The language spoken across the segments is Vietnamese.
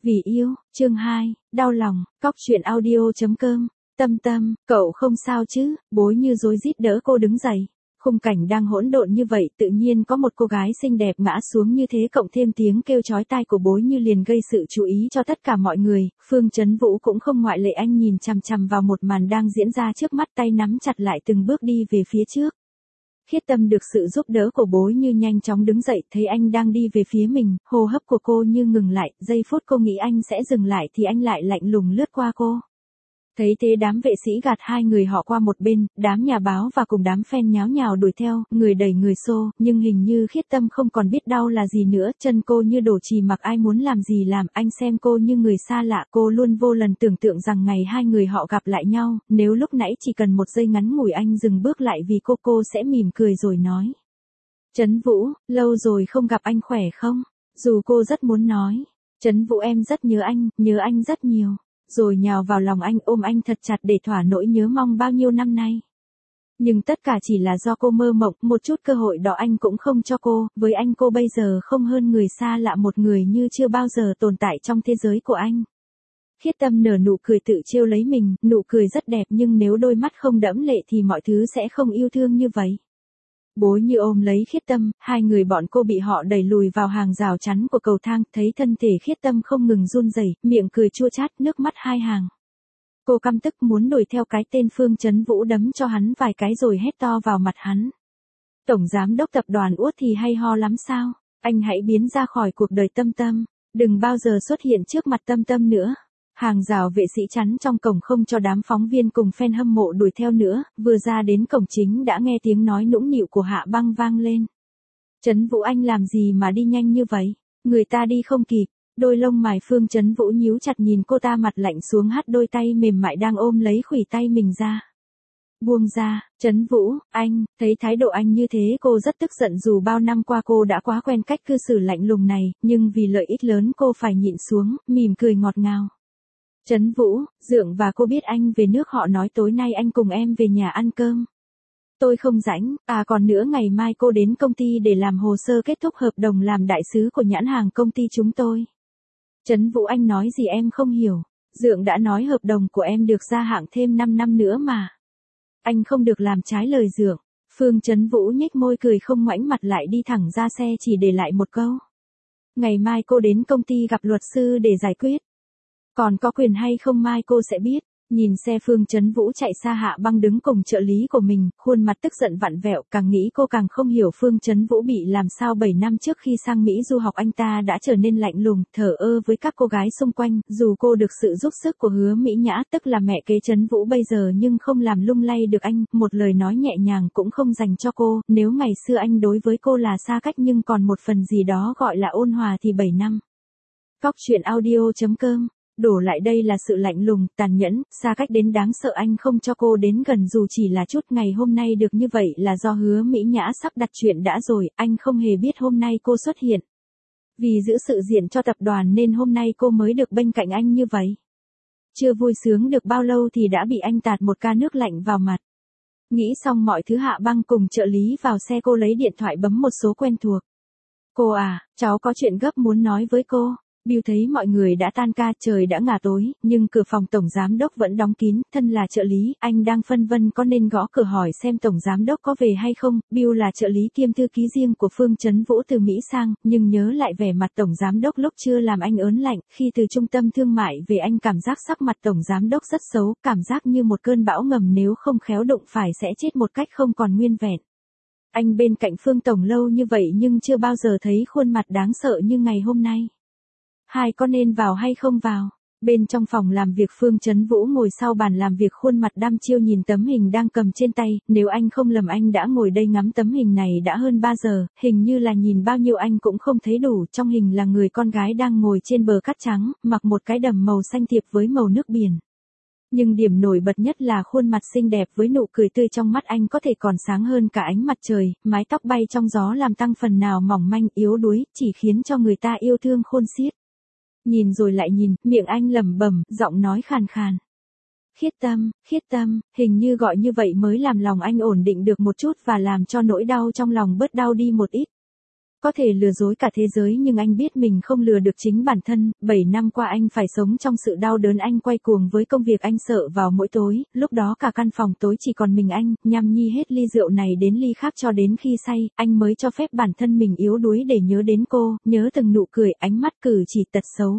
Vì yêu, chương 2, đau lòng, cóc truyện audio.com, Tâm Tâm, cậu không sao chứ, Bối Như rối rít đỡ cô đứng dậy. Khung cảnh đang hỗn độn như vậy, tự nhiên có một cô gái xinh đẹp ngã xuống như thế, cộng thêm tiếng kêu chói tai của Bối Như liền gây sự chú ý cho tất cả mọi người. Phương Chấn Vũ cũng không ngoại lệ, anh nhìn chằm chằm vào một màn đang diễn ra trước mắt, tay nắm chặt lại từng bước đi về phía trước. Khiết Tâm được sự giúp đỡ của Bối Như nhanh chóng đứng dậy, thấy anh đang đi về phía mình, hô hấp của cô như ngừng lại, giây phút cô nghĩ anh sẽ dừng lại thì anh lại lạnh lùng lướt qua cô. Thấy thế đám vệ sĩ gạt hai người họ qua một bên, đám nhà báo và cùng đám fan nháo nhào đuổi theo, người đẩy người xô, nhưng hình như Khiết Tâm không còn biết đau là gì nữa, chân cô như đổ chì, mặc ai muốn làm gì làm, anh xem cô như người xa lạ, cô luôn vô lần tưởng tượng rằng ngày hai người họ gặp lại nhau, nếu lúc nãy chỉ cần một giây ngắn ngủi anh dừng bước lại vì cô sẽ mỉm cười rồi nói. Trấn Vũ, lâu rồi không gặp, anh khỏe không? Dù cô rất muốn nói, Trấn Vũ em rất nhớ anh rất nhiều. Rồi nhào vào lòng anh, ôm anh thật chặt để thỏa nỗi nhớ mong bao nhiêu năm nay. Nhưng tất cả chỉ là do cô mơ mộng, một chút cơ hội đó anh cũng không cho cô, với anh cô bây giờ không hơn người xa lạ, một người như chưa bao giờ tồn tại trong thế giới của anh. Khiết Tâm nở nụ cười tự trêu lấy mình, nụ cười rất đẹp nhưng nếu đôi mắt không đẫm lệ thì mọi thứ sẽ không yêu thương như vậy. Bối Như ôm lấy Khiết Tâm, hai người bọn cô bị họ đẩy lùi vào hàng rào chắn của cầu thang, thấy thân thể Khiết Tâm không ngừng run rẩy, miệng cười chua chát, nước mắt hai hàng. Cô căm tức muốn đuổi theo cái tên Phương Chấn Vũ đấm cho hắn vài cái rồi hét to vào mặt hắn. Tổng giám đốc tập đoàn Uất thì hay ho lắm sao? Anh hãy biến ra khỏi cuộc đời Tâm Tâm, đừng bao giờ xuất hiện trước mặt Tâm Tâm nữa. Hàng rào vệ sĩ chắn trong cổng không cho đám phóng viên cùng fan hâm mộ đuổi theo nữa, vừa ra đến cổng chính đã nghe tiếng nói nũng nịu của Hạ Băng vang lên. Trấn Vũ anh làm gì mà đi nhanh như vậy, người ta đi không kịp. Đôi lông mày Phương Chấn Vũ nhíu chặt nhìn cô ta, mặt lạnh xuống, hất đôi tay mềm mại đang ôm lấy khuỷu tay mình ra. Buông ra, Trấn Vũ, anh, thấy thái độ anh như thế cô rất tức giận, dù bao năm qua cô đã quá quen cách cư xử lạnh lùng này, nhưng vì lợi ích lớn cô phải nhịn xuống, mỉm cười ngọt ngào. Trấn Vũ, Dượng và cô biết anh về nước, họ nói tối nay anh cùng em về nhà ăn cơm. Tôi không rảnh, còn nữa ngày mai cô đến công ty để làm hồ sơ kết thúc hợp đồng làm đại sứ của nhãn hàng công ty chúng tôi. Trấn Vũ anh nói gì em không hiểu, Dượng đã nói hợp đồng của em được gia hạn thêm 5 năm nữa mà. Anh không được làm trái lời Dượng. Phương Chấn Vũ nhếch môi cười không ngoảnh mặt lại, đi thẳng ra xe, chỉ để lại một câu. Ngày mai cô đến công ty gặp luật sư để giải quyết. Còn có quyền hay không mai cô sẽ biết. Nhìn xe Phương Chấn Vũ chạy xa, Hạ Băng đứng cùng trợ lý của mình, khuôn mặt tức giận vặn vẹo, càng nghĩ cô càng không hiểu Phương Chấn Vũ bị làm sao. 7 năm trước khi sang Mỹ du học anh ta đã trở nên lạnh lùng, thờ ơ với các cô gái xung quanh, dù cô được sự giúp sức của Hứa Mỹ Nhã, tức là mẹ kế Chấn Vũ bây giờ, nhưng không làm lung lay được anh, một lời nói nhẹ nhàng cũng không dành cho cô. Nếu ngày xưa anh đối với cô là xa cách nhưng còn một phần gì đó gọi là ôn hòa thì 7 năm. Cóc truyện audio.com. Đổ lại đây là sự lạnh lùng, tàn nhẫn, xa cách đến đáng sợ, anh không cho cô đến gần dù chỉ là chút. Ngày hôm nay được như vậy là do Hứa Mỹ Nhã sắp đặt chuyện đã rồi, anh không hề biết hôm nay cô xuất hiện. Vì giữ sự diện cho tập đoàn nên hôm nay cô mới được bên cạnh anh như vậy. Chưa vui sướng được bao lâu thì đã bị anh tạt một ca nước lạnh vào mặt. Nghĩ xong mọi thứ, Hạ Băng cùng trợ lý vào xe, cô lấy điện thoại bấm một số quen thuộc. Cô cháu có chuyện gấp muốn nói với cô. Bill thấy mọi người đã tan ca, trời đã ngả tối, nhưng cửa phòng tổng giám đốc vẫn đóng kín, thân là trợ lý, anh đang phân vân có nên gõ cửa hỏi xem tổng giám đốc có về hay không. Bill là trợ lý kiêm thư ký riêng của Phương Chấn Vũ từ Mỹ sang, nhưng nhớ lại vẻ mặt tổng giám đốc lúc chưa làm anh ớn lạnh, khi từ trung tâm thương mại về anh cảm giác sắc mặt tổng giám đốc rất xấu, cảm giác như một cơn bão ngầm nếu không khéo đụng phải sẽ chết một cách không còn nguyên vẹn. Anh bên cạnh Phương tổng lâu như vậy nhưng chưa bao giờ thấy khuôn mặt đáng sợ như ngày hôm nay. Hai có nên vào hay không vào? Bên trong phòng làm việc, Phương Chấn Vũ ngồi sau bàn làm việc, khuôn mặt đăm chiêu nhìn tấm hình đang cầm trên tay, nếu anh không lầm anh đã ngồi đây ngắm tấm hình này đã hơn 3 giờ, hình như là nhìn bao nhiêu anh cũng không thấy đủ. Trong hình là người con gái đang ngồi trên bờ cát trắng, mặc một cái đầm màu xanh thiệp với màu nước biển. Nhưng điểm nổi bật nhất là khuôn mặt xinh đẹp với nụ cười tươi trong mắt anh có thể còn sáng hơn cả ánh mặt trời, mái tóc bay trong gió làm tăng phần nào mỏng manh yếu đuối, chỉ khiến cho người ta yêu thương khôn xiết. Nhìn rồi lại nhìn, miệng anh lẩm bẩm, giọng nói khàn khàn. Khiết Tâm, hình như gọi như vậy mới làm lòng anh ổn định được một chút và làm cho nỗi đau trong lòng bớt đau đi một ít. Có thể lừa dối cả thế giới nhưng anh biết mình không lừa được chính bản thân, 7 năm qua anh phải sống trong sự đau đớn, anh quay cuồng với công việc, anh sợ vào mỗi tối, lúc đó cả căn phòng tối chỉ còn mình anh, nhâm nhi hết ly rượu này đến ly khác cho đến khi say, anh mới cho phép bản thân mình yếu đuối để nhớ đến cô, nhớ từng nụ cười, ánh mắt, cử chỉ, tật xấu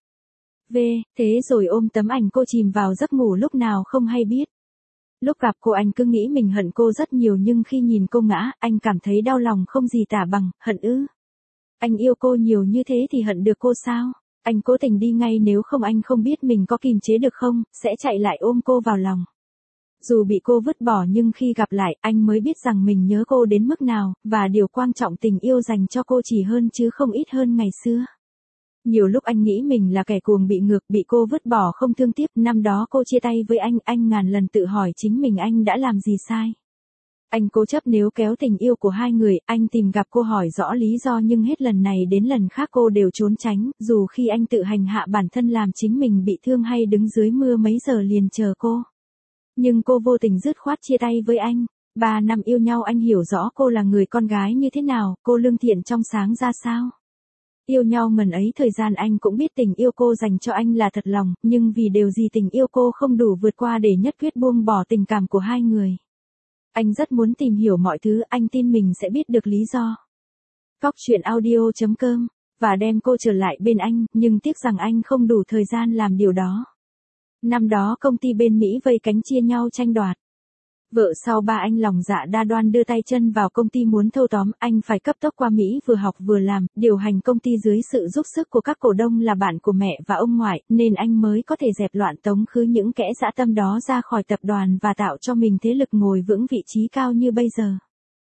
thế rồi ôm tấm ảnh cô chìm vào giấc ngủ lúc nào không hay biết. Lúc gặp cô anh cứ nghĩ mình hận cô rất nhiều nhưng khi nhìn cô ngã, anh cảm thấy đau lòng không gì tả bằng, hận ư. Anh yêu cô nhiều như thế thì hận được cô sao? Anh cố tình đi ngay, nếu không anh không biết mình có kìm chế được không, sẽ chạy lại ôm cô vào lòng. Dù bị cô vứt bỏ nhưng khi gặp lại, anh mới biết rằng mình nhớ cô đến mức nào, và điều quan trọng tình yêu dành cho cô chỉ hơn chứ không ít hơn ngày xưa. Nhiều lúc anh nghĩ mình là kẻ cuồng bị ngược, bị cô vứt bỏ không thương tiếc, năm đó cô chia tay với anh ngàn lần tự hỏi chính mình anh đã làm gì sai. Anh cố chấp níu kéo tình yêu của hai người, anh tìm gặp cô hỏi rõ lý do nhưng hết lần này đến lần khác cô đều trốn tránh, dù khi anh tự hành hạ bản thân làm chính mình bị thương hay đứng dưới mưa mấy giờ liền chờ cô. Nhưng cô vô tình dứt khoát chia tay với anh. 3 năm yêu nhau anh hiểu rõ cô là người con gái như thế nào, cô lương thiện trong sáng ra sao. Yêu nhau ngần ấy thời gian anh cũng biết tình yêu cô dành cho anh là thật lòng, nhưng vì điều gì tình yêu cô không đủ vượt qua để nhất quyết buông bỏ tình cảm của hai người. Anh rất muốn tìm hiểu mọi thứ, anh tin mình sẽ biết được lý do. Cóc truyện audio.com, và đem cô trở lại bên anh, nhưng tiếc rằng anh không đủ thời gian làm điều đó. Năm đó công ty bên Mỹ vây cánh chia nhau tranh đoạt. Vợ sau ba anh lòng dạ đa đoan đưa tay chân vào công ty muốn thâu tóm, anh phải cấp tốc qua Mỹ vừa học vừa làm, điều hành công ty dưới sự giúp sức của các cổ đông là bạn của mẹ và ông ngoại, nên anh mới có thể dẹp loạn tống khứ những kẻ dã tâm đó ra khỏi tập đoàn và tạo cho mình thế lực ngồi vững vị trí cao như bây giờ.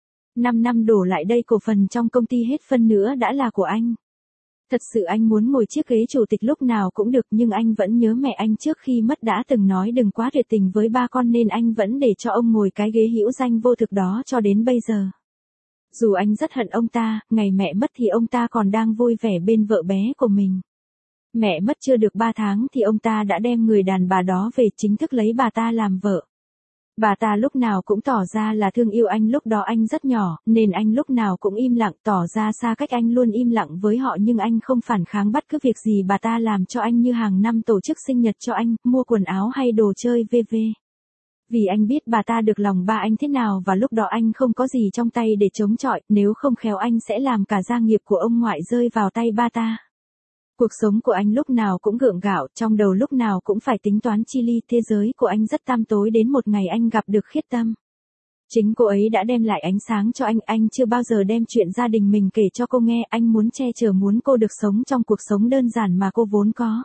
5 năm đổ lại đây cổ phần trong công ty hết phân nữa đã là của anh. Thật sự anh muốn ngồi chiếc ghế chủ tịch lúc nào cũng được nhưng anh vẫn nhớ mẹ anh trước khi mất đã từng nói đừng quá tuyệt tình với ba con nên anh vẫn để cho ông ngồi cái ghế hữu danh vô thực đó cho đến bây giờ. Dù anh rất hận ông ta, ngày mẹ mất thì ông ta còn đang vui vẻ bên vợ bé của mình. Mẹ mất chưa được 3 tháng thì ông ta đã đem người đàn bà đó về chính thức lấy bà ta làm vợ. Bà ta lúc nào cũng tỏ ra là thương yêu anh, lúc đó anh rất nhỏ, nên anh lúc nào cũng im lặng, tỏ ra xa cách, anh luôn im lặng với họ nhưng anh không phản kháng bất cứ việc gì bà ta làm cho anh, như hàng năm tổ chức sinh nhật cho anh, mua quần áo hay đồ chơi v.v. Vì anh biết bà ta được lòng ba anh thế nào và lúc đó anh không có gì trong tay để chống chọi, nếu không khéo anh sẽ làm cả gia nghiệp của ông ngoại rơi vào tay ba ta. Cuộc sống của anh lúc nào cũng gượng gạo, trong đầu lúc nào cũng phải tính toán chi ly, thế giới của anh rất tăm tối đến một ngày anh gặp được Khiết Tâm. Chính cô ấy đã đem lại ánh sáng cho anh chưa bao giờ đem chuyện gia đình mình kể cho cô nghe, anh muốn che chở, muốn cô được sống trong cuộc sống đơn giản mà cô vốn có.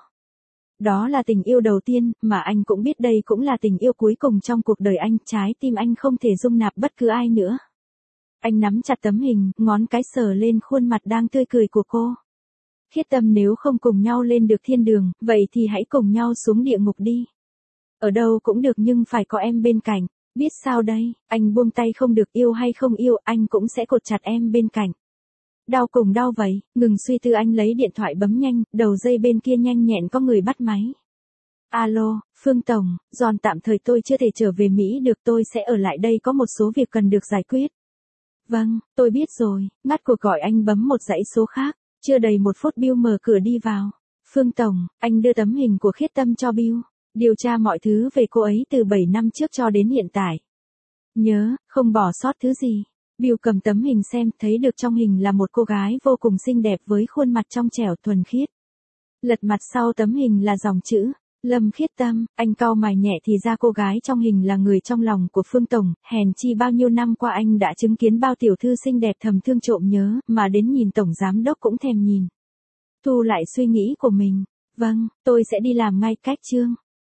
Đó là tình yêu đầu tiên, mà anh cũng biết đây cũng là tình yêu cuối cùng trong cuộc đời anh, trái tim anh không thể dung nạp bất cứ ai nữa. Anh nắm chặt tấm hình, ngón cái sờ lên khuôn mặt đang tươi cười của cô. Khiết Tâm, nếu không cùng nhau lên được thiên đường, vậy thì hãy cùng nhau xuống địa ngục đi. Ở đâu cũng được nhưng phải có em bên cạnh. Biết sao đây, anh buông tay không được, yêu hay không yêu, anh cũng sẽ cột chặt em bên cạnh. Đau cùng đau vậy, ngừng suy tư anh lấy điện thoại bấm nhanh, đầu dây bên kia nhanh nhẹn có người bắt máy. Alo, Phương Tổng, Giòn tạm thời tôi chưa thể trở về Mỹ được, tôi sẽ ở lại đây có một số việc cần được giải quyết. Vâng, tôi biết rồi, ngắt cuộc gọi anh bấm một dãy số khác. Chưa đầy 1 phút Bill mở cửa đi vào. Phương Tổng, anh đưa tấm hình của Khiết Tâm cho Bill. Điều tra mọi thứ về cô ấy từ 7 năm trước cho đến hiện tại. Nhớ, không bỏ sót thứ gì. Bill cầm tấm hình xem, thấy được trong hình là một cô gái vô cùng xinh đẹp với khuôn mặt trong trẻo thuần khiết. Lật mặt sau tấm hình là dòng chữ Lâm Khiết Tâm, anh cau mày nhẹ thì ra cô gái trong hình là người trong lòng của Phương Tổng, hèn chi bao nhiêu năm qua anh đã chứng kiến bao tiểu thư xinh đẹp thầm thương trộm nhớ, mà đến nhìn Tổng Giám Đốc cũng thèm nhìn. Thu lại suy nghĩ của mình, vâng, tôi sẽ đi làm ngay, cách chương.